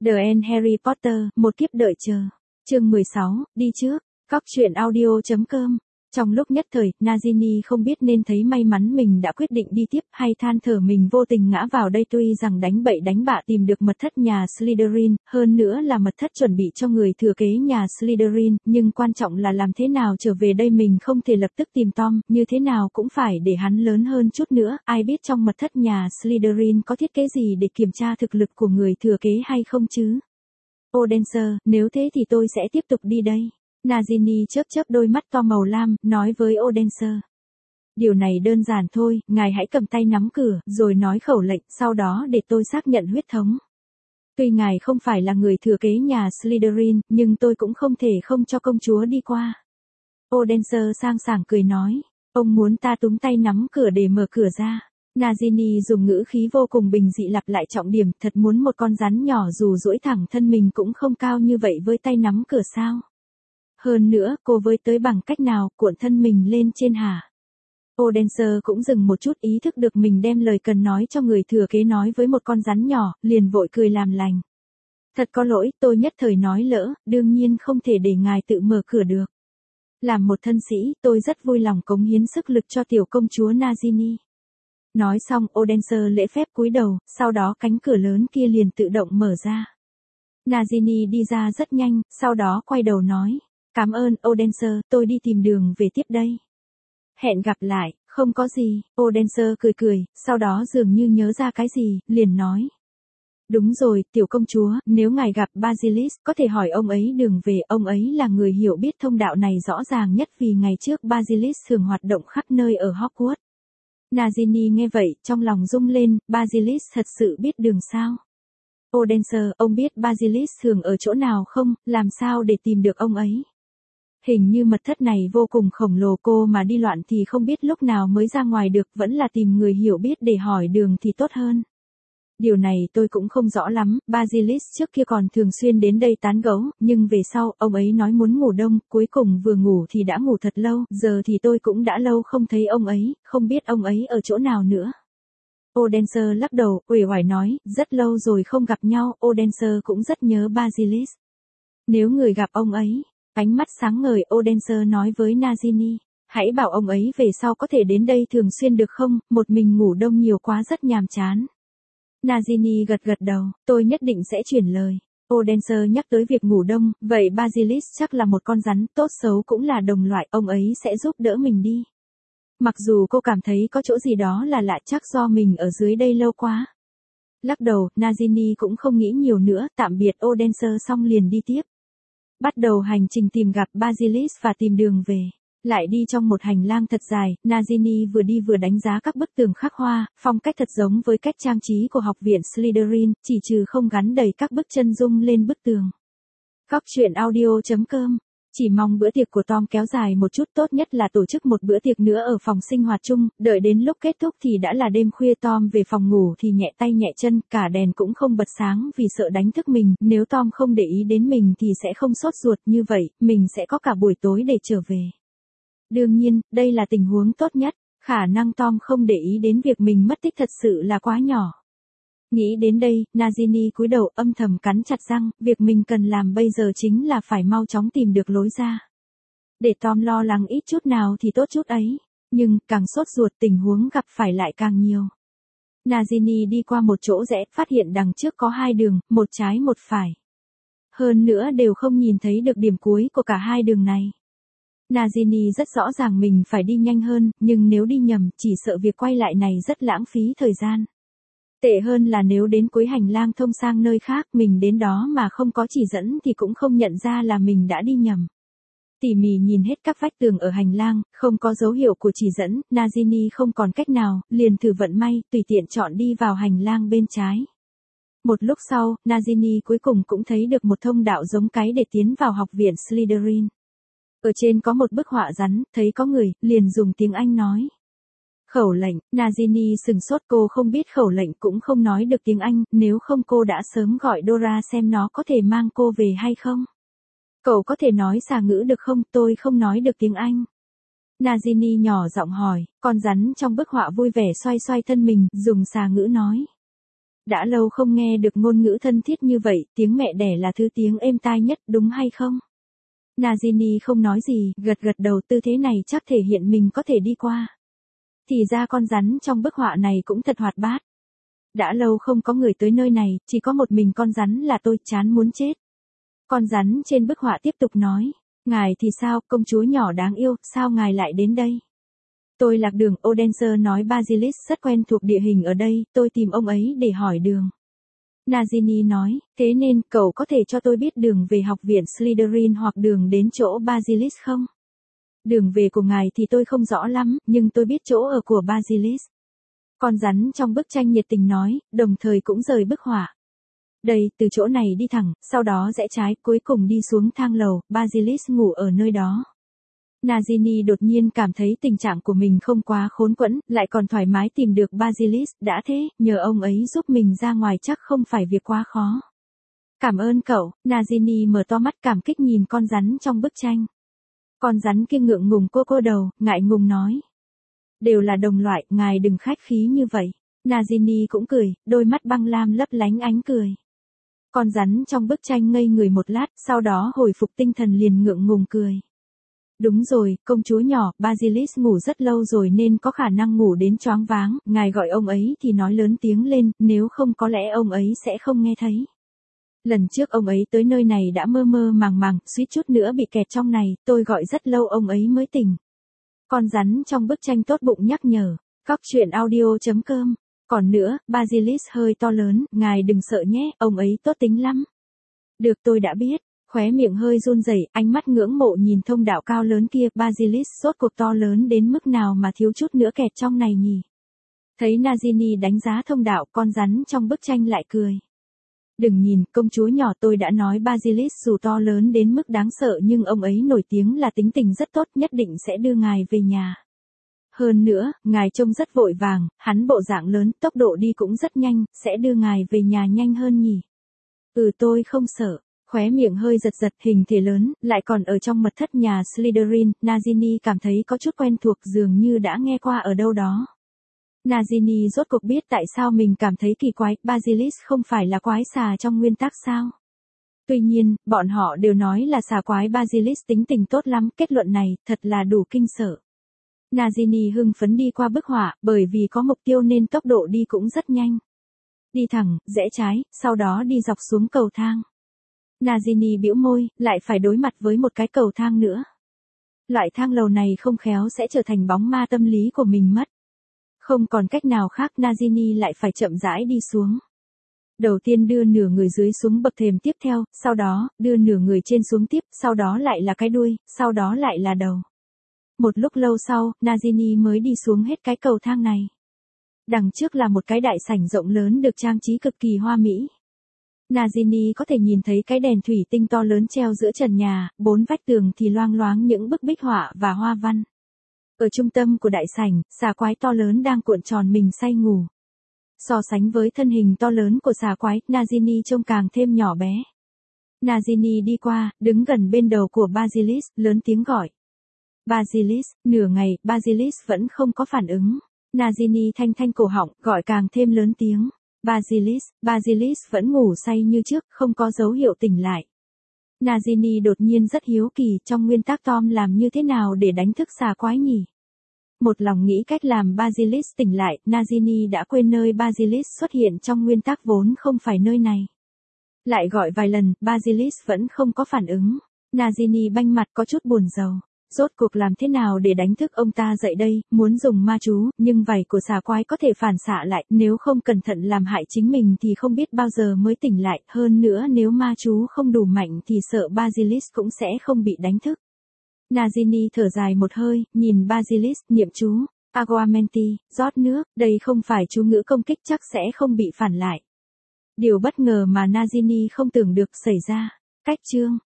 The End Harry Potter, một kiếp đợi chờ. Chương 16, đi trước. Cóc truyện audio.com. Trong lúc nhất thời, Nagini không biết nên thấy may mắn mình đã quyết định đi tiếp hay than thở mình vô tình ngã vào đây, tuy rằng đánh bậy đánh bạ tìm được mật thất nhà Slytherin, hơn nữa là mật thất chuẩn bị cho người thừa kế nhà Slytherin, nhưng quan trọng là làm thế nào trở về đây mình không thể lập tức tìm Tom, như thế nào cũng phải để hắn lớn hơn chút nữa, ai biết trong mật thất nhà Slytherin có thiết kế gì để kiểm tra thực lực của người thừa kế hay không chứ. Odenser, nếu thế thì tôi sẽ tiếp tục đi đây. Nagini chớp chớp đôi mắt to màu lam, nói với Odenser. Điều này đơn giản thôi, ngài hãy cầm tay nắm cửa, rồi nói khẩu lệnh, sau đó để tôi xác nhận huyết thống. Tuy ngài không phải là người thừa kế nhà Slytherin, nhưng tôi cũng không thể không cho công chúa đi qua. Odenser sang sảng cười nói, ông muốn ta túm tay nắm cửa để mở cửa ra. Nagini dùng ngữ khí vô cùng bình dị lặp lại trọng điểm, thật muốn một con rắn nhỏ dù duỗi thẳng thân mình cũng không cao như vậy với tay nắm cửa sao? Hơn nữa, cô với tới bằng cách nào, cuộn thân mình lên trên hả? Odenser cũng dừng một chút, ý thức được mình đem lời cần nói cho người thừa kế nói với một con rắn nhỏ, liền vội cười làm lành. Thật có lỗi, tôi nhất thời nói lỡ, đương nhiên không thể để ngài tự mở cửa được. Làm một thân sĩ, tôi rất vui lòng cống hiến sức lực cho tiểu công chúa Nagini. Nói xong, Odenser lễ phép cúi đầu, sau đó cánh cửa lớn kia liền tự động mở ra. Nagini đi ra rất nhanh, sau đó quay đầu nói. Cảm ơn, Odenser, tôi đi tìm đường về tiếp đây. Hẹn gặp lại, không có gì, Odenser cười cười, sau đó dường như nhớ ra cái gì, liền nói. Đúng rồi, tiểu công chúa, nếu ngài gặp Basilisk, có thể hỏi ông ấy đường về, ông ấy là người hiểu biết thông đạo này rõ ràng nhất vì ngày trước Basilisk thường hoạt động khắp nơi ở Hogwarts. Nagini nghe vậy, trong lòng rung lên, Basilisk thật sự biết đường sao? Odenser, ông biết Basilisk thường ở chỗ nào không, làm sao để tìm được ông ấy? Hình như mật thất này vô cùng khổng lồ, cô mà đi loạn thì không biết lúc nào mới ra ngoài được, vẫn là tìm người hiểu biết để hỏi đường thì tốt hơn. Điều này tôi cũng không rõ lắm, Basilisk trước kia còn thường xuyên đến đây tán gẫu, nhưng về sau, ông ấy nói muốn ngủ đông, cuối cùng vừa ngủ thì đã ngủ thật lâu, giờ thì tôi cũng đã lâu không thấy ông ấy, không biết ông ấy ở chỗ nào nữa. Odenser lắc đầu, uể oải nói, rất lâu rồi không gặp nhau, Odenser cũng rất nhớ Basilisk. Nếu người gặp ông ấy, ánh mắt sáng ngời, Odenser nói với Nagini, hãy bảo ông ấy về sau có thể đến đây thường xuyên được không, một mình ngủ đông nhiều quá rất nhàm chán. Nagini gật gật đầu, tôi nhất định sẽ chuyển lời. Odenser nhắc tới việc ngủ đông, vậy Basilisk chắc là một con rắn, tốt xấu cũng là đồng loại, ông ấy sẽ giúp đỡ mình đi. Mặc dù cô cảm thấy có chỗ gì đó là lạ, chắc do mình ở dưới đây lâu quá. Lắc đầu, Nagini cũng không nghĩ nhiều nữa, tạm biệt Odenser xong liền đi tiếp. Bắt đầu hành trình tìm gặp Basilisk và tìm đường về. Lại đi trong một hành lang thật dài, Nagini vừa đi vừa đánh giá các bức tường khắc hoa, phong cách thật giống với cách trang trí của học viện Slytherin, chỉ trừ không gắn đầy các bức chân dung lên bức tường. Cóc truyện audio.com. Chỉ mong bữa tiệc của Tom kéo dài một chút, tốt nhất là tổ chức một bữa tiệc nữa ở phòng sinh hoạt chung, đợi đến lúc kết thúc thì đã là đêm khuya. Tom về phòng ngủ thì nhẹ tay nhẹ chân, cả đèn cũng không bật sáng vì sợ đánh thức mình, nếu Tom không để ý đến mình thì sẽ không sốt ruột, như vậy, mình sẽ có cả buổi tối để trở về. Đương nhiên, đây là tình huống tốt nhất, khả năng Tom không để ý đến việc mình mất tích thật sự là quá nhỏ. Nghĩ đến đây, Nagini cúi đầu âm thầm cắn chặt răng, việc mình cần làm bây giờ chính là phải mau chóng tìm được lối ra. Để Tom lo lắng ít chút nào thì tốt chút ấy, nhưng càng sốt ruột tình huống gặp phải lại càng nhiều. Nagini đi qua một chỗ rẽ, phát hiện đằng trước có hai đường, một trái một phải. Hơn nữa đều không nhìn thấy được điểm cuối của cả hai đường này. Nagini rất rõ ràng mình phải đi nhanh hơn, nhưng nếu đi nhầm, chỉ sợ việc quay lại này rất lãng phí thời gian. Tệ hơn là nếu đến cuối hành lang thông sang nơi khác, mình đến đó mà không có chỉ dẫn thì cũng không nhận ra là mình đã đi nhầm. Tỉ mỉ nhìn hết các vách tường ở hành lang, không có dấu hiệu của chỉ dẫn, Nagini không còn cách nào, liền thử vận may, tùy tiện chọn đi vào hành lang bên trái. Một lúc sau, Nagini cuối cùng cũng thấy được một thông đạo giống cái để tiến vào học viện Slytherin. Ở trên có một bức họa rắn, thấy có người, liền dùng tiếng Anh nói. Khẩu lệnh, Nagini sừng sốt, cô không biết khẩu lệnh cũng không nói được tiếng Anh, nếu không cô đã sớm gọi Dora xem nó có thể mang cô về hay không. Cậu có thể nói xà ngữ được không, tôi không nói được tiếng Anh. Nagini nhỏ giọng hỏi, con rắn trong bức họa vui vẻ xoay xoay thân mình, dùng xà ngữ nói. Đã lâu không nghe được ngôn ngữ thân thiết như vậy, tiếng mẹ đẻ là thứ tiếng êm tai nhất, đúng hay không? Najini không nói gì, gật gật đầu, tư thế này chắc thể hiện mình có thể đi qua. Thì ra con rắn trong bức họa này cũng thật hoạt bát. Đã lâu không có người tới nơi này, chỉ có một mình con rắn là tôi, chán muốn chết. Con rắn trên bức họa tiếp tục nói, ngài thì sao, công chúa nhỏ đáng yêu, sao ngài lại đến đây? Tôi lạc đường, Odenser nói, Basilisk rất quen thuộc địa hình ở đây, tôi tìm ông ấy để hỏi đường. Najini nói, thế nên cậu có thể cho tôi biết đường về học viện Slytherin hoặc đường đến chỗ Basilisk không? Đường về của ngài thì tôi không rõ lắm, nhưng tôi biết chỗ ở của Basilisk. Con rắn trong bức tranh nhiệt tình nói, đồng thời cũng rời bức họa. Đây, từ chỗ này đi thẳng, sau đó rẽ trái, cuối cùng đi xuống thang lầu, Basilisk ngủ ở nơi đó. Najini đột nhiên cảm thấy tình trạng của mình không quá khốn quẫn, lại còn thoải mái tìm được Basilisk, đã thế, nhờ ông ấy giúp mình ra ngoài chắc không phải việc quá khó. Cảm ơn cậu, Najini mở to mắt cảm kích nhìn con rắn trong bức tranh. Con rắn kia ngượng ngùng cô đầu, ngại ngùng nói. Đều là đồng loại, ngài đừng khách khí như vậy. Najini cũng cười, đôi mắt băng lam lấp lánh ánh cười. Con rắn trong bức tranh ngây người một lát, sau đó hồi phục tinh thần liền ngượng ngùng cười. Đúng rồi, công chúa nhỏ, Basilisk ngủ rất lâu rồi nên có khả năng ngủ đến choáng váng, ngài gọi ông ấy thì nói lớn tiếng lên, nếu không có lẽ ông ấy sẽ không nghe thấy. Lần trước ông ấy tới nơi này đã mơ mơ màng màng, suýt chút nữa bị kẹt trong này, tôi gọi rất lâu ông ấy mới tỉnh. Con rắn trong bức tranh tốt bụng nhắc nhở, Cóc truyện audio.com. Còn nữa, Basilisk hơi to lớn, ngài đừng sợ nhé, ông ấy tốt tính lắm. Được, tôi đã biết. Khóe miệng hơi run rẩy, ánh mắt ngưỡng mộ nhìn thông đạo cao lớn kia, Basilisk rốt cuộc to lớn đến mức nào mà thiếu chút nữa kẹt trong này nhỉ? Thấy Najini đánh giá thông đạo, con rắn trong bức tranh lại cười. Đừng nhìn, công chúa nhỏ, tôi đã nói Basilisk dù to lớn đến mức đáng sợ nhưng ông ấy nổi tiếng là tính tình rất tốt, nhất định sẽ đưa ngài về nhà. Hơn nữa, ngài trông rất vội vàng, hắn bộ dạng lớn, tốc độ đi cũng rất nhanh, sẽ đưa ngài về nhà nhanh hơn nhỉ? Tôi không sợ. Khóe miệng hơi giật giật, hình thể lớn, lại còn ở trong mật thất nhà Slytherin, Najini cảm thấy có chút quen thuộc, dường như đã nghe qua ở đâu đó. Najini rốt cuộc biết tại sao mình cảm thấy kỳ quái, Basilisk không phải là quái xà trong nguyên tắc sao? Tuy nhiên, bọn họ đều nói là xà quái Basilisk tính tình tốt lắm, kết luận này, thật là đủ kinh sợ. Najini hưng phấn đi qua bức họa, bởi vì có mục tiêu nên tốc độ đi cũng rất nhanh. Đi thẳng, rẽ trái, sau đó đi dọc xuống cầu thang. Najini bĩu môi, lại phải đối mặt với một cái cầu thang nữa. Loại thang lầu này không khéo sẽ trở thành bóng ma tâm lý của mình mất. Không còn cách nào khác, Najini lại phải chậm rãi đi xuống. Đầu tiên đưa nửa người dưới xuống bậc thềm tiếp theo, sau đó, đưa nửa người trên xuống tiếp, sau đó lại là cái đuôi, sau đó lại là đầu. Một lúc lâu sau, Najini mới đi xuống hết cái cầu thang này. Đằng trước là một cái đại sảnh rộng lớn được trang trí cực kỳ hoa mỹ. Najini có thể nhìn thấy cái đèn thủy tinh to lớn treo giữa trần nhà, bốn vách tường thì loang loáng những bức bích họa và hoa văn. Ở trung tâm của đại sảnh, xà quái to lớn đang cuộn tròn mình say ngủ. So sánh với thân hình to lớn của xà quái, Najini trông càng thêm nhỏ bé. Najini đi qua, đứng gần bên đầu của Basilisk, lớn tiếng gọi. Basilisk, nửa ngày, Basilisk vẫn không có phản ứng. Najini thanh thanh cổ họng, gọi càng thêm lớn tiếng. Basilisk vẫn ngủ say như trước, không có dấu hiệu tỉnh lại. Najini đột nhiên rất hiếu kỳ, trong nguyên tắc Tom làm như thế nào để đánh thức xà quái nhỉ? Một lòng nghĩ cách làm Basilisk tỉnh lại, Najini đã quên nơi Basilisk xuất hiện trong nguyên tắc vốn không phải nơi này. Lại gọi vài lần, Basilisk vẫn không có phản ứng. Najini banh mặt có chút buồn rầu. Rốt cuộc làm thế nào để đánh thức ông ta dậy đây, muốn dùng ma chú, nhưng vảy của xà quái có thể phản xạ lại, nếu không cẩn thận làm hại chính mình thì không biết bao giờ mới tỉnh lại, hơn nữa nếu ma chú không đủ mạnh thì sợ Basilisk cũng sẽ không bị đánh thức. Najini thở dài một hơi, nhìn Basilisk, niệm chú, Aguamenti, rót nước, đây không phải chú ngữ công kích chắc sẽ không bị phản lại. Điều bất ngờ mà Najini không tưởng được xảy ra. Cách chương